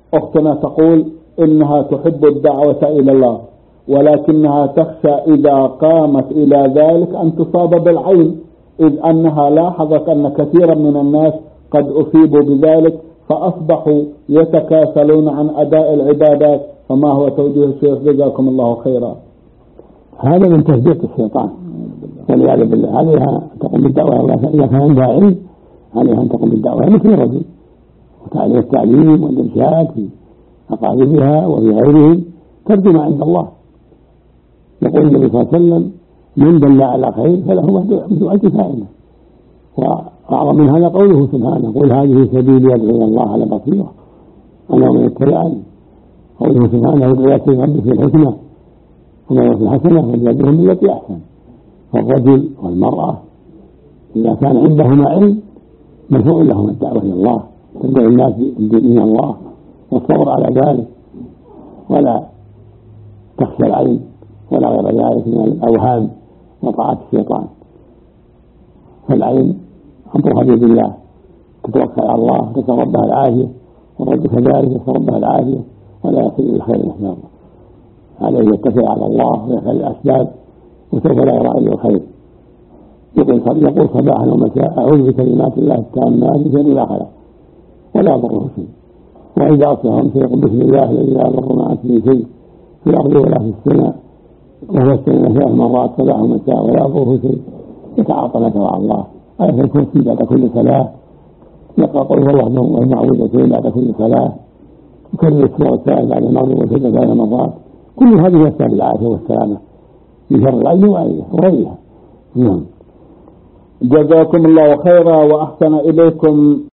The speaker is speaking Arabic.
أختنا تقول إنها تحب الدعوة إلى الله، ولكنها تخشى إذا قامت إلى ذلك أن تصاب بالعين، إذ أنها لاحظت أن كثيرا من الناس قد أصيبوا بذلك فأصبحوا يتكاسلون عن أداء العبادات. فما هو توجيه الشيخ جزاكم الله خيرا؟ هذا من تثبيت الشيطان والعياذ بالله. عليها تقوم بالدعوة إذا كان عندها علم، عليها أن تقوم بالدعوة مثل الرجل، وتعليم التعليم والإرشاد في أقاربها وفي غيرهم ترجو ما عند الله. يقول النبي صلى الله عليه وسلم: من دل على خير فله مثل أجر فاعله. وأعظم من هذا قوله سبحانه: قل هذه سبيلي أدعو إلى الله على بصيرة أنا ومن اتبعني. قوله سبحانه: ادعو إلى سبيل ربك بالحكمة وموعظة الحسنة وجادلهم بالتي أحسن. فالرجل والمرأة إذا كان عندهما علم مشروع لهم الدعوة إلى الله، تدعو الناس بدين الله والصبر على ذلك، ولا تخشى العين ولا غير ذلك من الأوهام وطاعة الشيطان. فالعين أمرها بيد الله، تتوكل على الله تسأل ربها العافية، والرجل كذلك يسأل ربها العافية ولا يصل إلى الخير إن شاء الله. عليه يتكل على الله ويفعل الأسباب وسوف لا يرى إلا الخير. يقول صباحا ومساء: أعوذ بكلمات الله التامات من شر ما خلق ولا يضره شيء. وإذا أصبح يقول: بسم الله الذي لا يضر مع اسمه شيء في الأرض ولا في السماء، وهو السماء 3 مرات صباح ومساء ولا يضره شيء. يتعاطى نفسه على الله. آية الكرسي بعد كل صلاة، يقرأ قل هو الله والمعوذتين بعد كل صلاة، يكرر السورة الثالثة بعد المغرب والفجر 3 مرات. كل هذه يسأل العافية والسلامة من شر العين وغيرها. جزاكم الله خيرا وأحسن إليكم.